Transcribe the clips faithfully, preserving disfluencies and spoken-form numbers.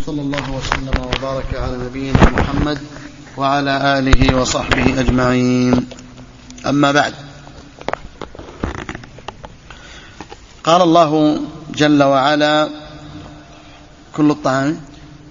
وصلى الله وسلم وبارك على نبينا محمد وعلى آله وصحبه أجمعين. أما بعد، قال الله جل وعلا: كل الطعام.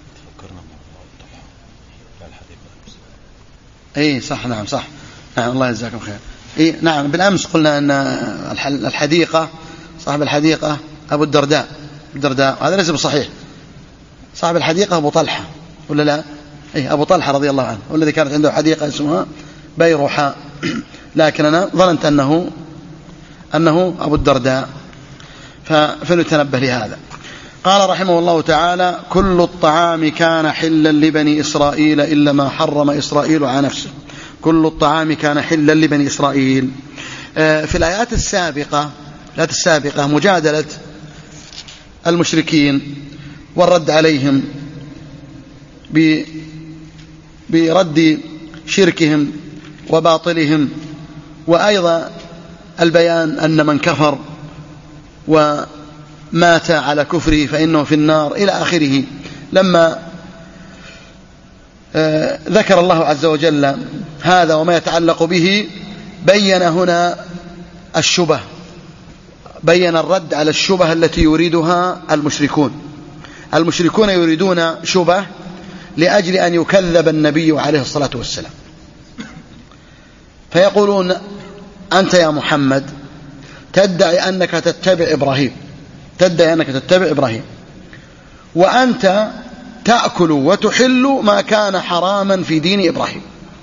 اي صح، نعم صح، نعم الله يجزاكم خير. اي نعم، بالامس قلنا ان الحديقه، صاحب الحديقه ابو الدرداء الدرداء هذا ليس بصحيح. صاحب الحديقه ابو طلحه ولا لا؟ اي ابو طلحه رضي الله عنه، والذي كانت عنده حديقه اسمها بيروحاء، لكن انا ظننت انه انه ابو الدرداء، فلنتنبه لهذا. قال رحمه الله تعالى: كل الطعام كان حلا لبني إسرائيل إلا ما حرم إسرائيل على نفسه. كل الطعام كان حلا لبني إسرائيل. في الآيات السابقة الآيات السابقة مجادلة المشركين والرد عليهم برد شركهم وباطلهم، وأيضا البيان أن من كفر ومات على كفره فإنه في النار إلى آخره. لما ذكر الله عز وجل هذا وما يتعلق به، بين هنا الشبه، بين الرد على الشبه التي يريدها المشركون. المشركون يريدون شبه لأجل أن يكذب النبي عليه الصلاة والسلام، فيقولون: أنت يا محمد تدعي أنك تتبع إبراهيم تدعي أنك تتبع إبراهيم وأنت تأكل وتحل ما كان حراما في دين إبراهيم.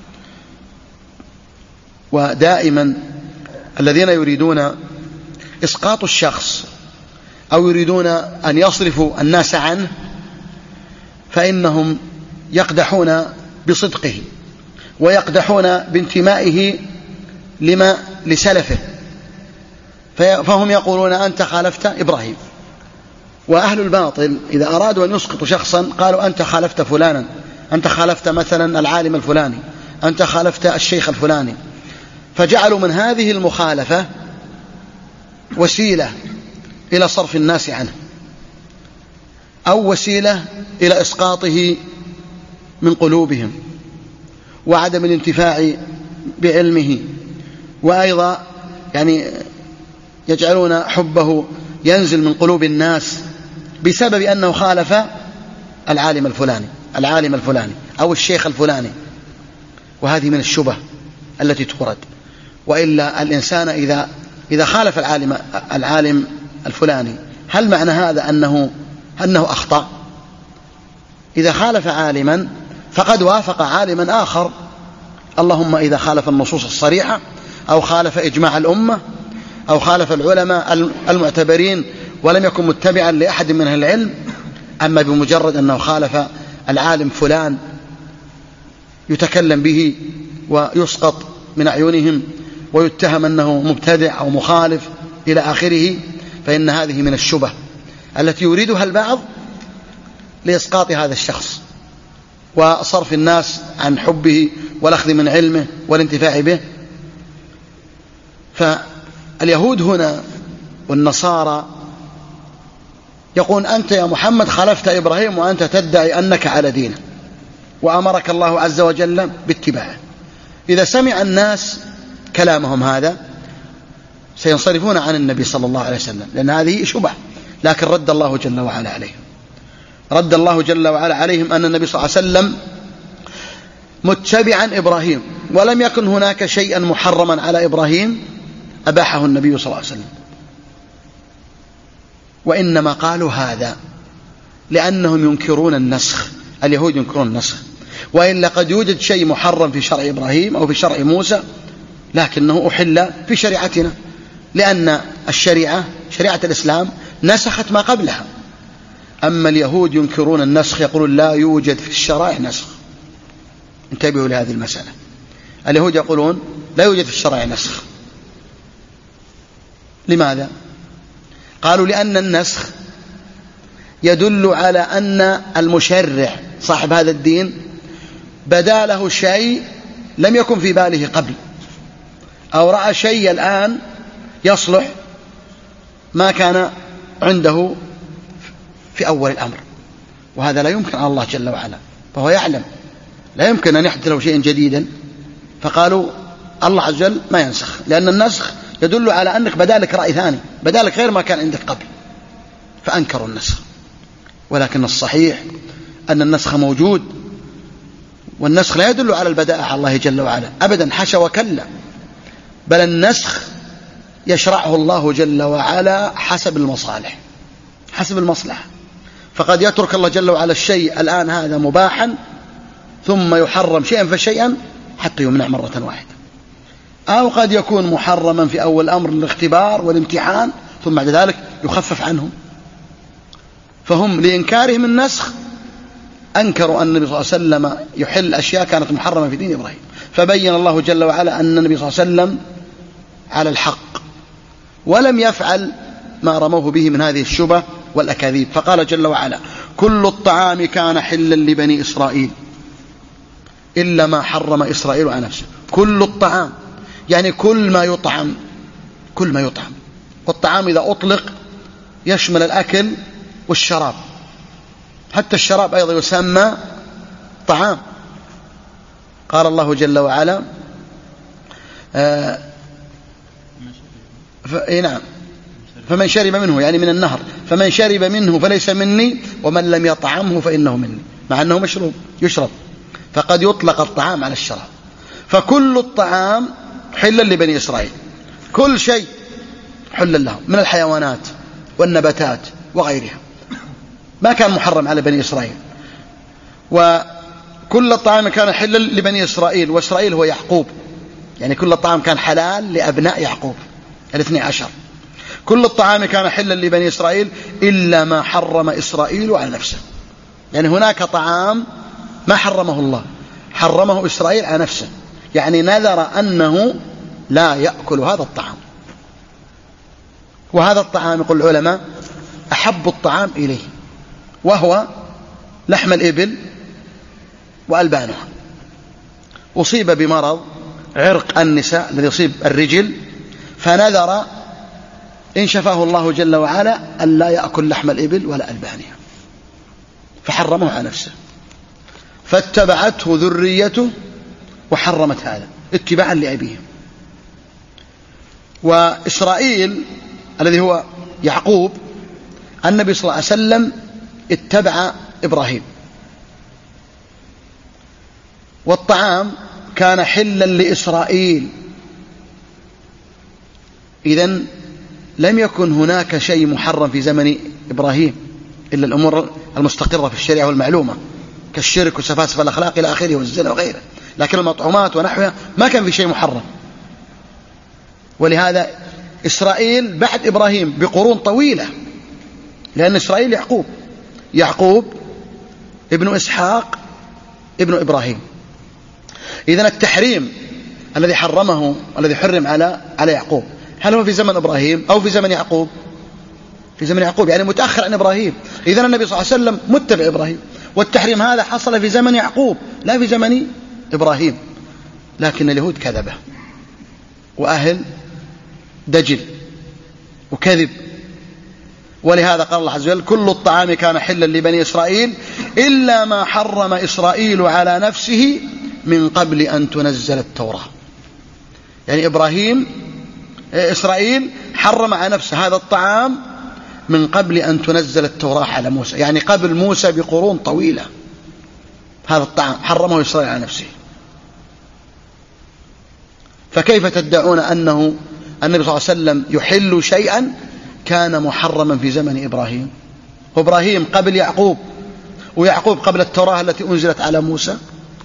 ودائما الذين يريدون إسقاط الشخص أو يريدون أن يصرفوا الناس عنه فإنهم يقدحون بصدقه ويقدحون بانتمائه لما لسلفه، فهم يقولون: أنت خالفت إبراهيم. وأهل الباطل إذا أرادوا أن يسقطوا شخصا قالوا: أنت خالفت فلانا، أنت خالفت مثلا العالم الفلاني، أنت خالفت الشيخ الفلاني، فجعلوا من هذه المخالفة وسيلة إلى صرف الناس عنه، أو وسيلة إلى إسقاطه من قلوبهم وعدم الانتفاع بعلمه، وأيضا يعني يجعلون حبه ينزل من قلوب الناس بسبب أنه خالف العالم الفلاني العالم الفلاني أو الشيخ الفلاني. وهذه من الشبه التي تورد. وإلا الإنسان إذا إذا خالف العالم العالم الفلاني، هل معنى هذا أنه أنه أخطأ؟ إذا خالف عالما فقد وافق عالما آخر، اللهم إذا خالف النصوص الصريحة أو خالف إجماع الأمة أو خالف العلماء المعتبرين ولم يكن متبعا لأحد من أهل العلم. أما بمجرد أنه خالف العالم فلان يتكلم به ويسقط من أعينهم ويتهم أنه مبتدع أو مخالف إلى آخره، فإن هذه من الشبه التي يريدها البعض لإسقاط هذا الشخص وصرف الناس عن حبه والأخذ من علمه والانتفاع به. فاليهود هنا والنصارى يقول: أنت يا محمد خالفت إبراهيم وأنت تدعي أنك على دينه، وأمرك الله عز وجل باتباعه. إذا سمع الناس كلامهم هذا سينصرفون عن النبي صلى الله عليه وسلم، لأن هذه شبه. لكن رد الله جل وعلا عليهم رد الله جل وعلا عليهم أن النبي صلى الله عليه وسلم متبعا إبراهيم، ولم يكن هناك شيئا محرما على إبراهيم أباحه النبي صلى الله عليه وسلم. وإنما قالوا هذا لأنهم ينكرون النسخ. اليهود ينكرون النسخ، وإلا قد يوجد شيء محرم في شرع إبراهيم أو في شرع موسى لكنه أحل في شريعتنا، لأن الشريعة شريعة الإسلام نسخت ما قبلها. أما اليهود ينكرون النسخ، يقولون لا يوجد في الشرائع نسخ. انتبهوا لهذه المسألة. اليهود يقولون لا يوجد في الشرائع نسخ. لماذا؟ قالوا: لأن النسخ يدل على أن المشرع صاحب هذا الدين بدا له شيء لم يكن في باله قبل، أو رأى شيء الآن يصلح ما كان عنده في أول الأمر. وهذا لا يمكن على الله جل وعلا، فهو يعلم لا يمكن أن يحدث له شيئا جديدا، فقالوا الله عز وجل ما ينسخ، لأن النسخ يدل على أنك بدالك رأي ثاني، بدالك غير ما كان عندك قبل، فأنكروا النسخ. ولكن الصحيح أن النسخ موجود، والنسخ لا يدل على البداءة على الله جل وعلا أبدا، حاشا وكلا، بل النسخ يشرعه الله جل وعلا حسب المصالح، حسب المصلحة. فقد يترك الله جل وعلا الشيء الآن هذا مباحا ثم يحرم شيئا فشيئا حتى يمنع مرة واحدة، أو قد يكون محرما في أول الأمر للاختبار والامتحان ثم بعد ذلك يخفف عنهم. فهم لإنكارهم النسخ أنكروا أن النبي صلى الله عليه وسلم يحل أشياء كانت محرمة في دين إبراهيم، فبين الله جل وعلا أن النبي صلى الله عليه وسلم على الحق ولم يفعل ما رموه به من هذه الشبه والأكاذيب. فقال جل وعلا: كل الطعام كان حلا لبني إسرائيل إلا ما حرم إسرائيل على نفسه. كل الطعام يعني كل ما يطعم، كل ما يطعم، والطعام إذا أطلق يشمل الأكل والشراب، حتى الشراب أيضا يسمى طعام. قال الله جل وعلا آه ف... نعم فمن شرب منه يعني من النهر، فمن شرب منه فليس مني ومن لم يطعمه فإنه مني، مع أنه مشروب يشرب، فقد يطلق الطعام على الشراب. فكل الطعام حلا لبني إسرائيل، كل شيء حلا لهم من الحيوانات والنباتات وغيرها، ما كان محرم على بني إسرائيل. وكل الطعام كان حلا لبني إسرائيل، وإسرائيل هو يعقوب، يعني كل الطعام كان حلال لأبناء يعقوب الاثني عشر. كل الطعام كان حلا لبني إسرائيل إلا ما حرم إسرائيل على نفسه، يعني هناك طعام ما حرمه الله، حرمه إسرائيل على نفسه، يعني نذر أنه لا يأكل هذا الطعام. وهذا الطعام يقول العلماء أحب الطعام إليه، وهو لحم الإبل وألبانها. أصيب بمرض عرق النساء الذي يصيب الرجل، فنذر إن شفاه الله جل وعلا أن لا يأكل لحم الإبل ولا ألبانها، فحرمه على نفسه، فاتبعته ذريته وحرمت هذا اتباعا لأبيه. وإسرائيل الذي هو يعقوب، النبي صلى الله عليه وسلم اتبع إبراهيم، والطعام كان حلا لإسرائيل. إذن لم يكن هناك شيء محرم في زمن إبراهيم إلا الأمور المستقرة في الشريعة والمعلومة كالشرك وسفاسف الأخلاق إلى آخره والزنا وغيره، لكن المطعومات ونحوها ما كان في شيء محرم. ولهذا إسرائيل بعد إبراهيم بقرون طويلة، لأن إسرائيل يعقوب، يعقوب ابن إسحاق ابن إبراهيم. إذن التحريم الذي حرمه الذي حرم على على يعقوب هل هو في زمن إبراهيم أو في زمن يعقوب؟ في زمن يعقوب، يعني متأخر عن إبراهيم. إذن النبي صلى الله عليه وسلم متبع إبراهيم، والتحريم هذا حصل في زمن يعقوب لا في زمن إبراهيم. لكن اليهود كذبة وأهل دجل وكذب، ولهذا قال الله عز وجل: كل الطعام كان حلا لبني إسرائيل إلا ما حرم إسرائيل على نفسه من قبل أن تنزل التوراة. يعني إبراهيم إسرائيل حرم على نفسه هذا الطعام من قبل أن تنزل التوراة على موسى، يعني قبل موسى بقرون طويلة هذا الطعام حرمه إسرائيل على نفسه. فكيف تدعون أنه النبي صلى الله عليه وسلم يحل شيئا كان محرما في زمن إبراهيم؟ وإبراهيم قبل يعقوب، ويعقوب قبل التوراة التي أنزلت على موسى.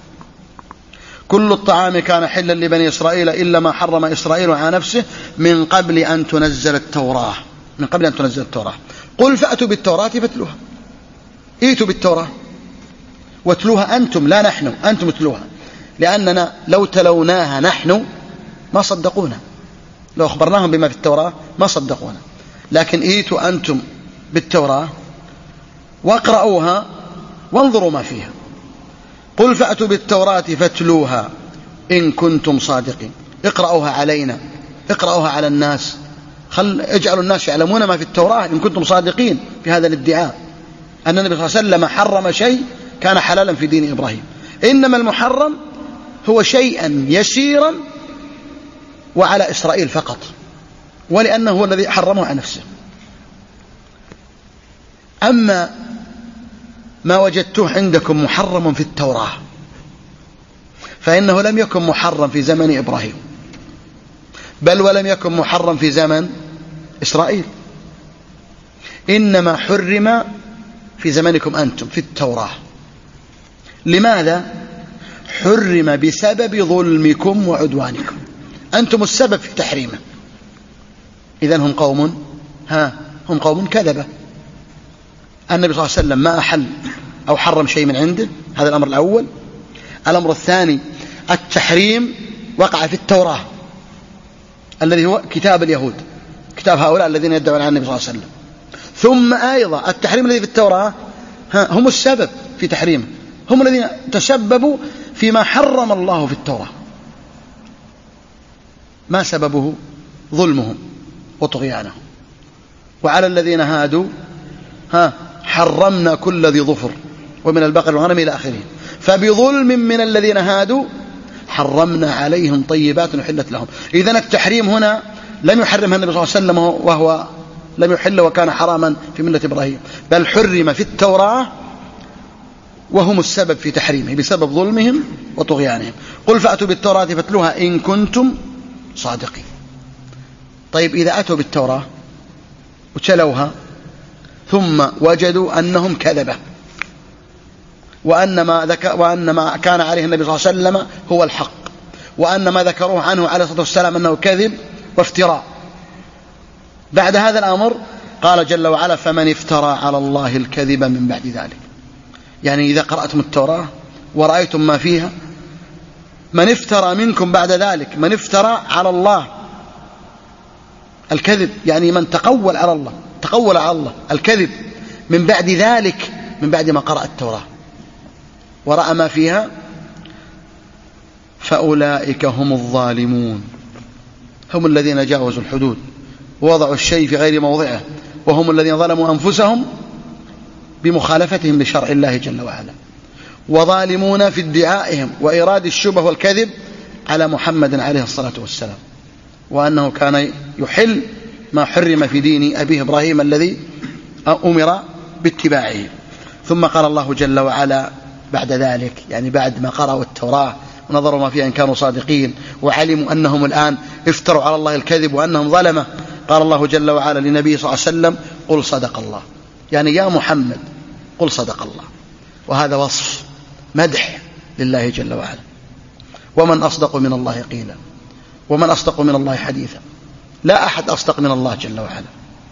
كل الطعام كان حلا لبني إسرائيل إلا ما حرم إسرائيل على نفسه من قبل أن تنزل التوراة، من قبل أن تنزل التوراة. قل فأتوا بالتوراة فاتلوها، ائتوا بالتوراة واتلوها أنتم لا نحن، أنتم اتلوها، لأننا لو تلوناها نحن ما صدقونا، لو أخبرناهم بما في التوراة ما صدقونا، لكن ائتوا أنتم بالتوراة واقرأوها وانظروا ما فيها. قل فأتوا بالتوراة فاتلوها إن كنتم صادقين، اقرأوها علينا، اقرأوها على الناس، خل اجعلوا الناس يعلمون ما في التوراة إن كنتم صادقين في هذا الادعاء. أن النبي صلى الله عليه وسلم حرم شيء كان حلالا في دين إبراهيم، إنما المحرم هو شيئا يسيرا وعلى إسرائيل فقط، ولأنه هو الذي حرمه عن نفسه. أما ما وجدتوه عندكم محرم في التوراة فإنه لم يكن محرم في زمن إبراهيم، بل ولم يكن محرم في زمن إسرائيل، إنما حرم في زمنكم أنتم في التوراة. لماذا؟ حرم بسبب ظلمكم وعدوانكم، أنتم السبب في تحريمه. إذن هم قوم ها هم قوم كذبة. النبي صلى الله عليه وسلم ما أحل أو حرم شيء من عنده، هذا الأمر الأول. الأمر الثاني التحريم وقع في التوراة الذي هو كتاب اليهود، كتاب هؤلاء الذين يدعون عن النبي صلى الله عليه وسلم. ثم أيضا التحريم الذي في التوراة هم السبب في تحريمه، هم الذين تسببوا فيما حرم الله في التوراة. ما سببه؟ ظلمهم وطغيانهم. وعلى الذين هادوا ها حرمنا كل ذي ظفر ومن البقر والغنم إلى آخره، فبظلم من الذين هادوا حرمنا عليهم طيبات أحلت لهم. إذن التحريم هنا لم يحرمها النبي صلى الله عليه وسلم وهو لم يحل وكان حراما في ملة إبراهيم، بل حرم في التوراة وهم السبب في تحريمه بسبب ظلمهم وطغيانهم. قل فأتوا بالتوراة فاتلوها إن كنتم صادقين. طيب إذا أتوا بالتوراة وتلوها ثم وجدوا أنهم كذبة وأن ما, ذك... وأن ما كان عليه النبي صلى الله عليه وسلم هو الحق، وأن ما ذكروه عنه عليه الصلاة والسلام أنه كذب وافتراء، بعد هذا الأمر قال جل وعلا فمن افترى على الله الكذب من بعد ذلك. يعني إذا قرأتم التوراة ورأيتم ما فيها، من افترى منكم بعد ذلك، من افترى على الله الكذب، يعني من تقول على الله تقول على الله الكذب من بعد ذلك، من بعد ما قرأ التوراة ورأى ما فيها، فأولئك هم الظالمون، هم الذين جاوزوا الحدود ووضعوا الشيء في غير موضعه، وهم الذين ظلموا أنفسهم بمخالفتهم لشرع الله جل وعلا، وظالمون في ادعائهم وإراد الشبه والكذب على محمد عليه الصلاة والسلام، وأنه كان يحل ما حرم في دين أبيه إبراهيم الذي أمر باتباعه. ثم قال الله جل وعلا بعد ذلك، يعني بعد ما قرأوا التوراة ونظروا ما فيها إن كانوا صادقين وعلموا أنهم الآن افتروا على الله الكذب وأنهم ظلمة، قال الله جل وعلا لنبيه صلى الله عليه وسلم قل صدق الله، يعني يا محمد قل صدق الله. وهذا وصف مدح لله جل وعلا. ومن أصدق من الله قيلا، ومن أصدق من الله حديثا، لا أحد أصدق من الله جل وعلا.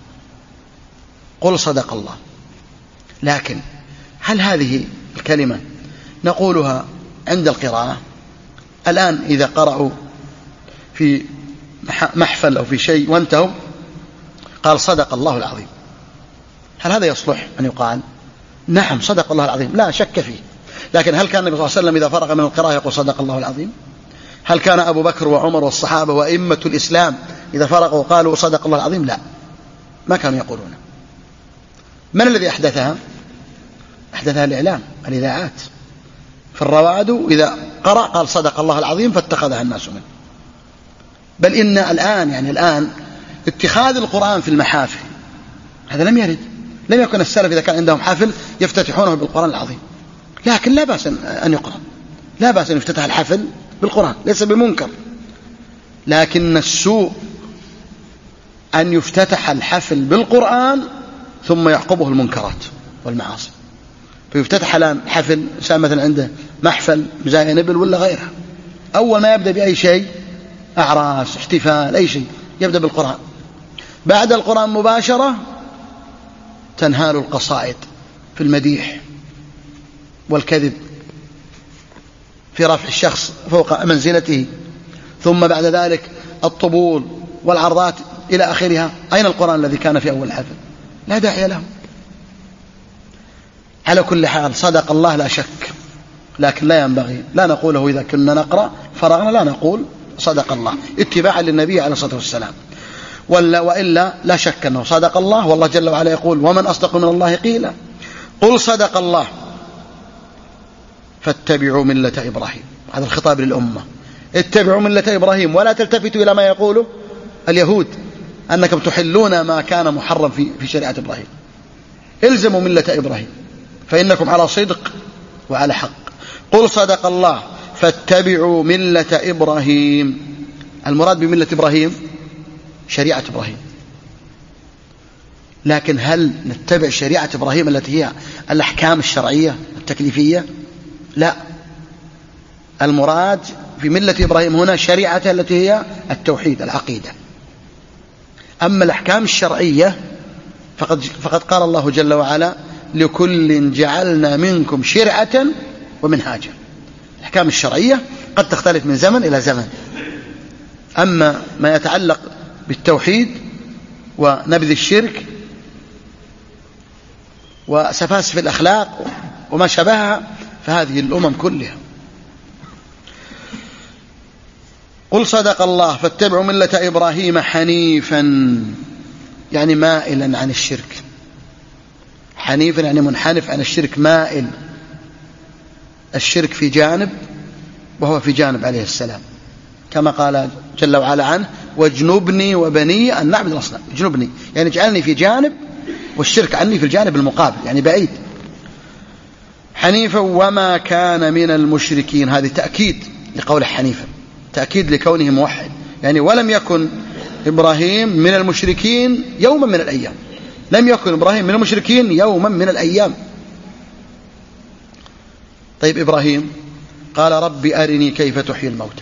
قل صدق الله. لكن هل هذه الكلمة نقولها عند القراءة؟ الآن إذا قرأوا في محفل أو في شيء وانتهوا قال صدق الله العظيم، هل هذا يصلح أن يقال؟ نعم صدق الله العظيم لا شك فيه، لكن هل كان النبي صلى الله عليه وسلم إذا فرغ من القراءة يقول صدق الله العظيم؟ هل كان أبو بكر وعمر والصحابة وأئمة الإسلام إذا فرغوا قالوا صدق الله العظيم؟ لا، ما كانوا يقولون. من الذي أحدثها؟ أحدثها الإعلام، الإذاعات. فالرواد إذا قرأ قال صدق الله العظيم فاتخذها الناس منه. بل إن الآن يعني الآن اتخاذ القرآن في المحافل هذا لم يرد، لم يكن السلف إذا كان عندهم حفل يفتتحونه بالقرآن العظيم، لكن لا بأس أن يقرأ، لا بأس أن يفتتح الحفل بالقرآن، ليس بمنكر. لكن السوء أن يفتتح الحفل بالقرآن ثم يعقبه المنكرات والمعاصي. فيفتتح الآن حفل إنسان مثلا عنده محفل مزايا نبل ولا غيرها، أول ما يبدأ بأي شيء أعراس احتفال أي شيء يبدأ بالقرآن، بعد القرآن مباشرة تنهال القصائد في المديح والكذب في رفع الشخص فوق منزلته، ثم بعد ذلك الطبول والعرضات إلى آخرها. أين القرآن الذي كان في أول الحفل؟ لا داعي له. على كل حال صدق الله لا شك، لكن لا ينبغي لا نقوله إذا كنا نقرأ فرغنا لا نقول صدق الله اتباعا للنبي عليه الصلاة والسلام، ولا وإلا لا شك أنه صدق الله. والله جل وعلا يقول ومن أصدق من الله قيلا قل صدق الله فاتبعوا ملة إبراهيم. هذا الخطاب للأمة، اتبعوا ملة إبراهيم ولا تلتفتوا إلى ما يقوله اليهود أنكم تحلون ما كان محرم في في شريعة إبراهيم. الزموا ملة إبراهيم فإنكم على صدق وعلى حق. قل صدق الله فاتبعوا ملة إبراهيم. المراد بملة إبراهيم شريعة إبراهيم، لكن هل نتبع شريعة إبراهيم التي هي الأحكام الشرعية التكليفية؟ لا، المراد في ملة إبراهيم هنا شريعة التي هي التوحيد العقيدة. أما الأحكام الشرعية فقد, فقد قال الله جل وعلا لكل جعلنا منكم شرعة ومنهاجا. الأحكام الشرعية قد تختلف من زمن إلى زمن، أما ما يتعلق بالتوحيد ونبذ الشرك وسفاسف الأخلاق وما شبهها فهذه الأمم كلها. قل صدق الله فاتبعوا ملة إبراهيم حنيفا، يعني مائلا عن الشرك. حنيفا يعني منحنف عن الشرك، مائل. الشرك في جانب وهو في جانب عليه السلام، كما قال جل وعلا عنه واجنبني وبني أن نعبد الأصنام. اجنبني يعني اجعلني في جانب والشرك عني في الجانب المقابل، يعني بعيد. حنيفا وما كان من المشركين، هذه تأكيد لقول حنيفا، تأكيد لكونه موحد، يعني ولم يكن إبراهيم من المشركين يوما من الأيام. لم يكن إبراهيم من المشركين يوما من الأيام. طيب إبراهيم قال رب أرني كيف تحيي الموتى،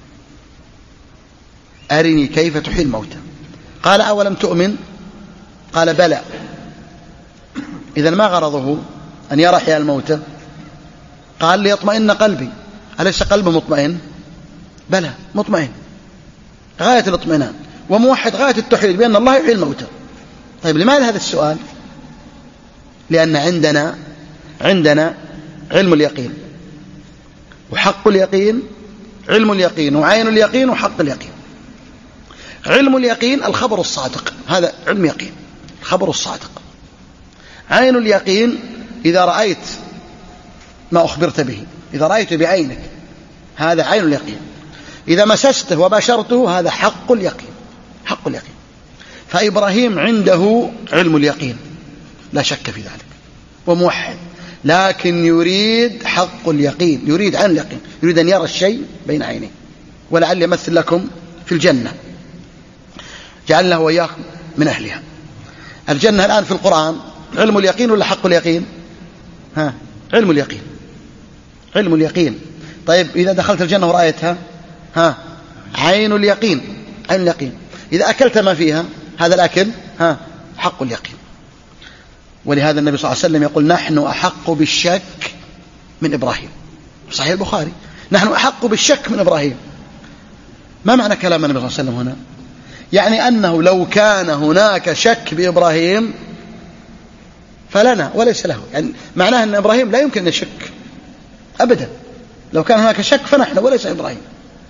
أرني كيف تحيي الموتى. قال أولم تؤمن؟ قال بلى. إذن ما غرضه أن يرى حياة الموتى؟ قال ليطمئن قلبي. أليس قلبه مطمئن؟ بلى مطمئن غاية الاطمئنان، وموحد غاية التوحيد بأن الله يحيي الموتى. طيب لماذا هذا السؤال؟ لأن عندنا عندنا علم اليقين وحق اليقين، علم اليقين وعين اليقين وحق اليقين. علم اليقين الخبر الصادق، هذا علم يقين، الخبر الصادق. عين اليقين إذا رأيت ما أخبرت به، إذا رأيت بعينك هذا عين اليقين. إذا مسسته وباشرته هذا حق اليقين، حق اليقين. فإبراهيم عنده علم اليقين لا شك في ذلك، وموحد، لكن يريد حق اليقين، يريد عين اليقين، يريد أن يرى الشيء بين عينيه. ولعل يمثل لكم في الجنة، جعلنا وإياكم من أهلها. الجنة الآن في القرآن علم اليقين ولا حق اليقين؟ ها، علم اليقين، علم اليقين. طيب إذا دخلت الجنة ورأيتها، ها، عين اليقين، عين اليقين. إذا أكلت ما فيها، هذا الأكل، ها، حق اليقين. ولهذا النبي صلى الله عليه وسلم يقول نحن أحق بالشك من إبراهيم، صحيح البخاري، نحن أحق بالشك من إبراهيم. ما معنى كلام النبي صلى الله عليه وسلم هنا؟ يعني أنه لو كان هناك شك بإبراهيم فلنا وليس له، يعني معناه أن إبراهيم لا يمكن أن يشك أبدا. لو كان هناك شك فنحن وليس إبراهيم.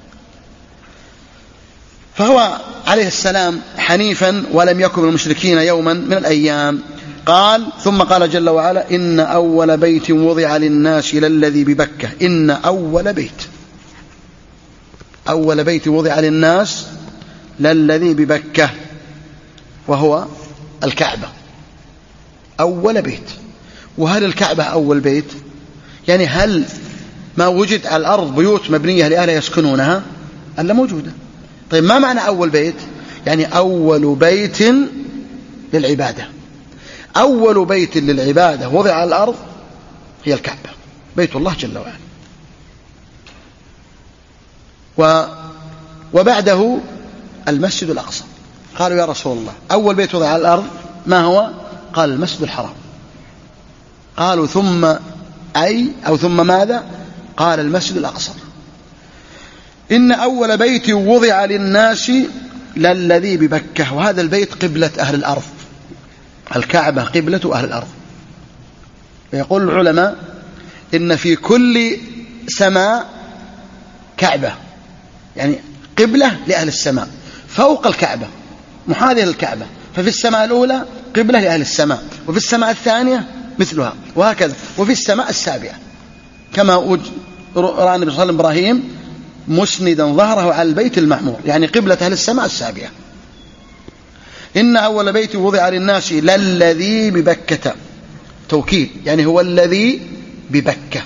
فهو عليه السلام حنيفا ولم يكن من المشركين يوما من الأيام. قال ثم قال جل وعلا إن أول بيت وضع للناس للذي ببكة. إن أول بيت، أول بيت وضع للناس للذي ببكة، وهو الكعبة، أول بيت. وهل الكعبة أول بيت؟ يعني هل ما وجد على الأرض بيوت مبنية لأهلها يسكنونها؟ ألا موجودة. طيب ما معنى أول بيت؟ يعني أول بيت للعبادة، أول بيت للعبادة وضع على الأرض هي الكعبة، بيت الله جل وعلا. و وبعده المسجد الأقصى. قالوا يا رسول الله أول بيت وضع على الأرض ما هو؟ قال المسجد الحرام. قالوا ثم أي أو ثم ماذا؟ قال المسجد الأقصى. إن أول بيت وضع للناس للذي ببكة، وهذا البيت قبلة أهل الأرض، الكعبة قبلة أهل الأرض. ويقول العلماء إن في كل سماء كعبة، يعني قبلة لأهل السماء فوق الكعبة محاذية للكعبة. ففي السماء الأولى قبلة لأهل السماء، وفي السماء الثانية مثلها، وهكذا. وفي السماء السابعة كما رأى النبي صلى الله عليه وسلم إبراهيم مسندا ظهره على البيت المعمور، يعني قبلة أهل السماء السابعة. إن أول بيت وضع للناس للذي ببكة، توكيد، يعني هو الذي ببكة.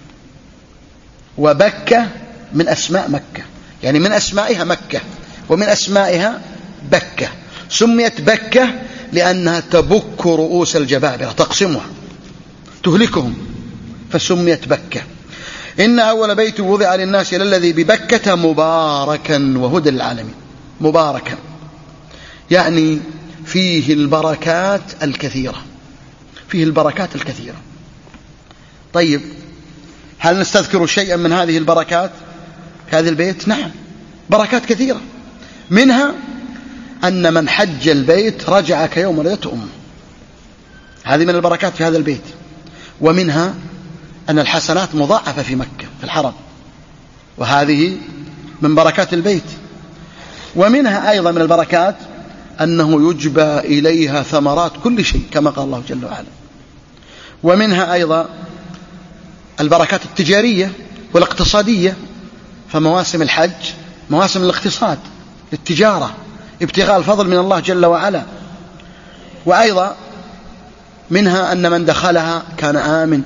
وبكة من أسماء مكة، يعني من أسمائها مكة ومن أسمائها بكة. سميت بكة لأنها تبك رؤوس الجبابرة، تقسمها تهلكهم، فسميت بكة. إن أول بيت وضع للناس للذي ببكة مباركا وهدى للعالمين. مباركا يعني فيه البركات الكثيرة، فيه البركات الكثيرة. طيب، هل نستذكر شيئا من هذه البركات في هذا البيت؟ نعم، بركات كثيرة. منها أن من حج البيت رجع كيوم ولدته أمه، هذه من البركات في هذا البيت. ومنها أن الحسنات مضاعفة في مكة في الحرم، وهذه من بركات البيت. ومنها أيضا من البركات أنه يجبى إليها ثمرات كل شيء كما قال الله جل وعلا. ومنها أيضا البركات التجارية والاقتصادية، فمواسم الحج مواسم الاقتصاد للتجارة، ابتغاء الفضل من الله جل وعلا. وأيضا منها أن من دخلها كان آمن،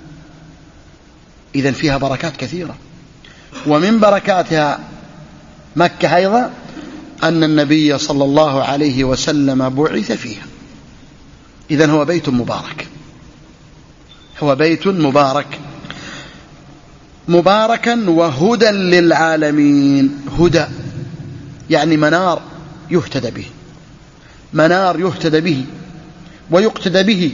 إذن فيها بركات كثيرة. ومن بركاتها مكة أيضا أن النبي صلى الله عليه وسلم بعث فيها، إذن هو بيت مبارك، هو بيت مبارك مباركا وهدى للعالمين. هدى يعني منار يهتدى به، منار يهتدى به ويقتدى به،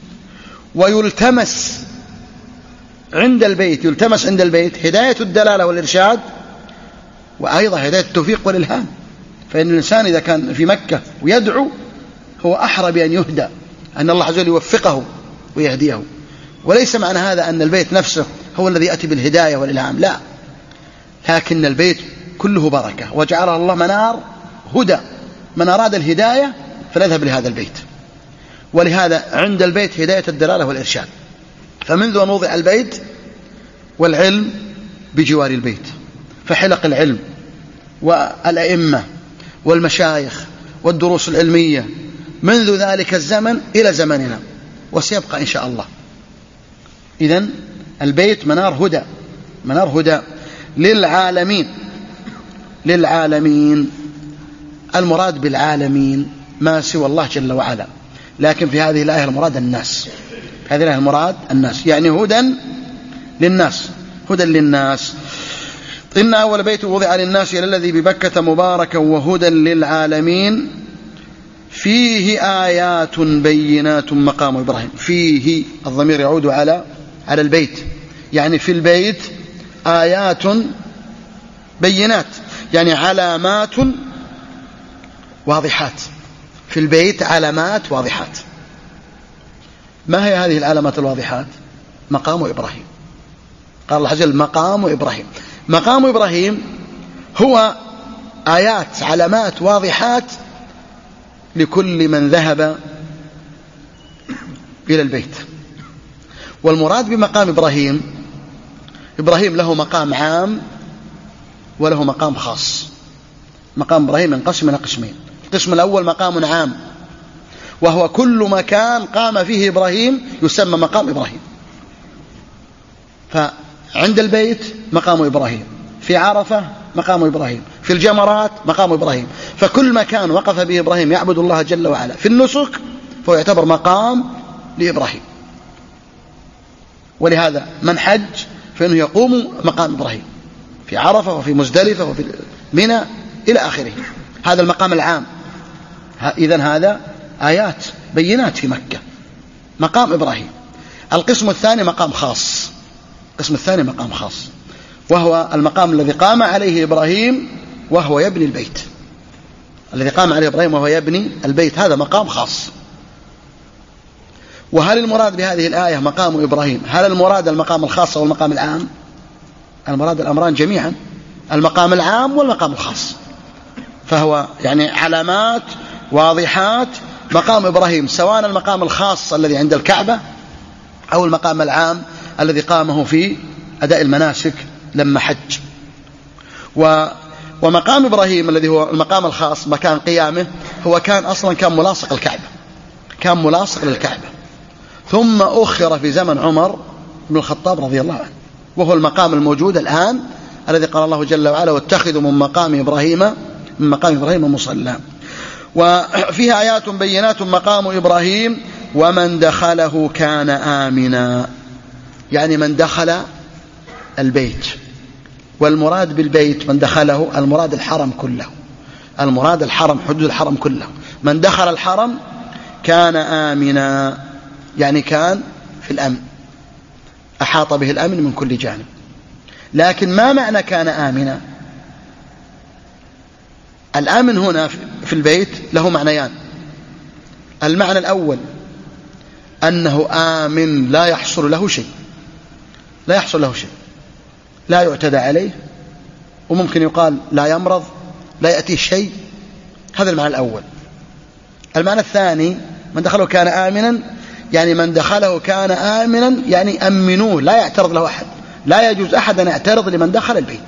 ويلتمس عند البيت، يلتمس عند البيت هداية الدلالة والإرشاد، وأيضا هداية التوفيق والإلهام. فإن الإنسان إذا كان في مكة ويدعو هو أحرى بأن يهدى، أن الله عز وجل يوفقه ويهديه. وليس معنى هذا أن البيت نفسه هو الذي يأتي بالهداية والإلهام، لا، لكن البيت كله بركة، وجعله الله منار هدى. من أراد الهداية فليذهب لهذا البيت. ولهذا عند البيت هداية الدلالة والإرشاد. فمنذ أن وضع البيت والعلم بجوار البيت، فحلق العلم والأئمة والمشايخ والدروس العلمية منذ ذلك الزمن إلى زمننا، وسيبقى إن شاء الله. إذن البيت منار هدى، منار هدى للعالمين. للعالمين، المراد بالعالمين ما سوى الله جل وعلا، لكن في هذه الآية المراد الناس، هذه الآية المراد الناس، يعني هدى للناس، هدى للناس. إن أول بيت وضع للناس للذي ببكة مباركا وهدى للعالمين فيه آيات بينات مقام إبراهيم. فيه الضمير يعود على على البيت، يعني في البيت آيات بينات، يعني علامات واضحات. في البيت علامات واضحات. ما هي هذه العلامات الواضحات؟ مقام إبراهيم. قال الله عز وجل مقام إبراهيم. مقام إبراهيم هو آيات علامات واضحات لكل من ذهب إلى البيت. والمراد بمقام إبراهيم، إبراهيم له مقام عام وله مقام خاص. مقام إبراهيم ينقسم إلى قسمين. القسم الأول مقام عام، وهو كل مكان قام فيه إبراهيم يسمى مقام إبراهيم. فعند البيت مقام إبراهيم، في عرفة مقام إبراهيم، في الجمرات مقام إبراهيم. فكل مكان وقف به إبراهيم يعبد الله جل وعلا في النسك فهو يعتبر مقام لإبراهيم. ولهذا من حج فإنه يقوم مقام إبراهيم في عرفة وفي مزدلفة وفي منى إلى آخره. هذا المقام العام. إذن هذا آيات بينات في مكة، مقام إبراهيم. القسم الثاني مقام خاص، القسم الثاني مقام خاص، وهو المقام الذي قام عليه إبراهيم وهو يبني البيت. الذي قام عليه إبراهيم وهو يبني البيت هذا مقام خاص. وهل المراد بهذه الآية مقام إبراهيم؟ هل المراد المقام الخاص أو المقام العام؟ المراد الأمران جميعا، المقام العام والمقام الخاص. فهو يعني علامات واضحات مقام إبراهيم، سواء المقام الخاص الذي عند الكعبة أو المقام العام الذي قامه في أداء المناسك لما حج. ومقام إبراهيم الذي هو المقام الخاص مكان قيامه هو كان أصلا كان ملاصق الكعبة، كان ملاصق للكعبة، ثم أخر في زمن عمر بن الخطاب رضي الله عنه، وهو المقام الموجود الآن الذي قال الله جل وعلا واتخذوا من مقام إبراهيم من مقام إبراهيم مصلى. وفيها آيات بينات مقام إبراهيم ومن دخله كان آمنا، يعني من دخل البيت، والمراد بالبيت من دخله المراد الحرم كله، المراد الحرم حدود الحرم كله. من دخل الحرم كان آمنا، يعني كان في الأمن، أحاط به الأمن من كل جانب. لكن ما معنى كان آمنا؟ الأمن هنا في البيت له معنيان. المعنى الأول أنه آمن لا يحصل له شيء، لا يحصل له شيء، لا يعتدى عليه، وممكن يقال لا يمرض، لا يأتيه شيء. هذا المعنى الأول. المعنى الثاني من دخله كان آمنا، يعني من دخله كان آمنا يعني أمنوه، لا يعترض له أحد، لا يجوز أحد أن يعترض لمن دخل البيت.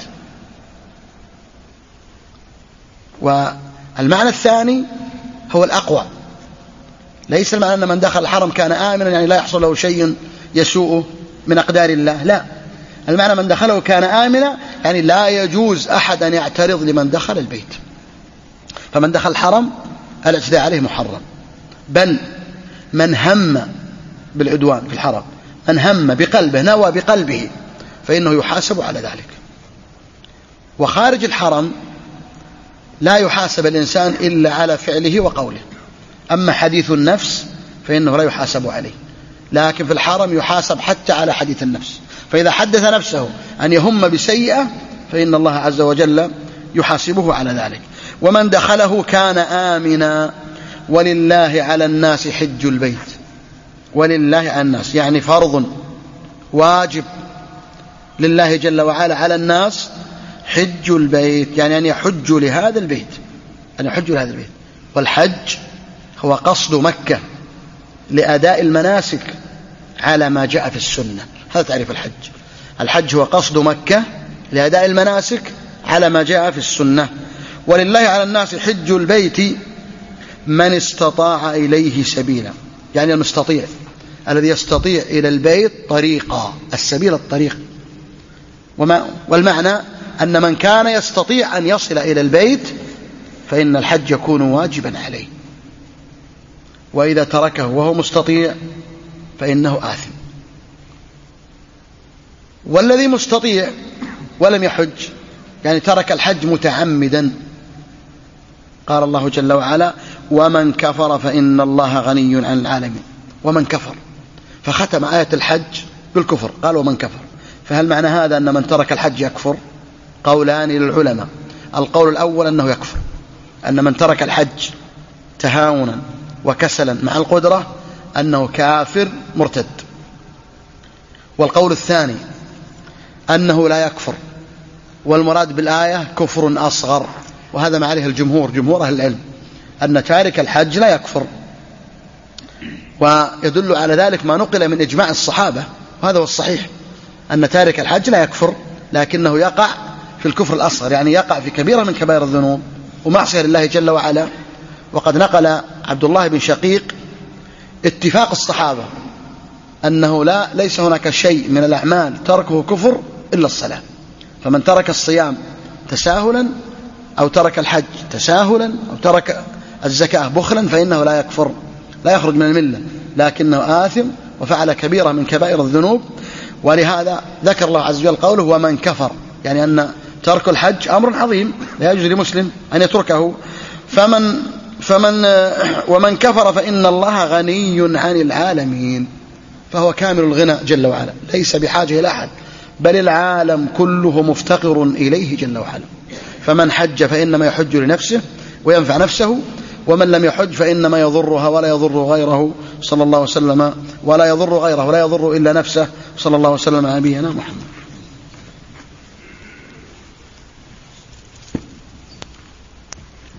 والمعنى الثاني هو الأقوى، ليس المعنى أن من دخل الحرم كان آمنا يعني لا يحصل له شيء يسوءه من أقدار الله، لا، المعنى من دخله كان آمنا يعني لا يجوز أحد أن يعترض لمن دخل البيت. فمن دخل الحرم الاعتداء عليه محرم، بل من هم بالعدوان في الحرم، من هم بقلبه نوى بقلبه فإنه يحاسب على ذلك. وخارج الحرم لا يحاسب الإنسان إلا على فعله وقوله، أما حديث النفس فإنه لا يحاسب عليه، لكن في الحرم يحاسب حتى على حديث النفس. فإذا حدث نفسه أن يهم بسيئة فإن الله عز وجل يحاسبه على ذلك. ومن دخله كان آمنا ولله على الناس حج البيت، ولله على الناس يعني فرض واجب لله جل وعلا على الناس حج البيت، يعني أن يحجوا لهذا البيت، أن يحجوا لهذا البيت. والحج هو قصد مكة لأداء المناسك على ما جاء في السنة، هذا تعريف الحج. الحج هو قصد مكة لأداء المناسك على ما جاء في السنة. ولله على الناس حج البيت من استطاع إليه سبيلا، يعني المستطيع الذي يستطيع إلى البيت طريقا، السبيل الطريق. وما والمعنى أن من كان يستطيع أن يصل إلى البيت فإن الحج يكون واجبا عليه، وإذا تركه وهو مستطيع فإنه آثم. والذي مستطيع ولم يحج يعني ترك الحج متعمدا، قال الله جل وعلا ومن كفر فإن الله غني عن العالمين. ومن كفر، فختم آية الحج بالكفر، قال ومن كفر. فهل معنى هذا أن من ترك الحج يكفر؟ قولان للعلماء. القول الأول أنه يكفر، أن من ترك الحج تهاونا وكسلا مع القدرة أنه كافر مرتد. والقول الثاني أنه لا يكفر، والمراد بالآية كفر أصغر، وهذا ما عليه الجمهور، جمهور أهل العلم، أن تارك الحج لا يكفر. ويدل على ذلك ما نقل من إجماع الصحابة، وهذا هو الصحيح، أن تارك الحج لا يكفر، لكنه يقع في الكفر الأصغر، يعني يقع في كبيرة من كبائر الذنوب ومعصية لله جل وعلا. وقد نقل عبد الله بن شقيق اتفاق الصحابة أنه لا ليس هناك شيء من الأعمال تركه كفر إلا الصلاة. فمن ترك الصيام تساهلا أو ترك الحج تساهلا أو ترك الزكاة بخلا فإنه لا يكفر، لا يخرج من الملة، لكنه آثم وفعل كبيرة من كبائر الذنوب. ولهذا ذكر الله عز وجل قوله ومن كفر، يعني أن ترك الحج أمر عظيم لا يجوز لمسلم أن يتركه. فمن فمن ومن كفر فإن الله غني عن العالمين، فهو كامل الغنى جل وعلا، ليس بحاجة إلى أحد، بل العالم كله مفتقر إليه جل وعلا. فمن حج فإنما يحج لنفسه وينفع نفسه، ومن لم يحج فإنما يضرها ولا يضر غيره، صلى الله وسلم ولا يضر غيره ولا يضر إلا نفسه، صلى الله وسلم على نبينا محمد.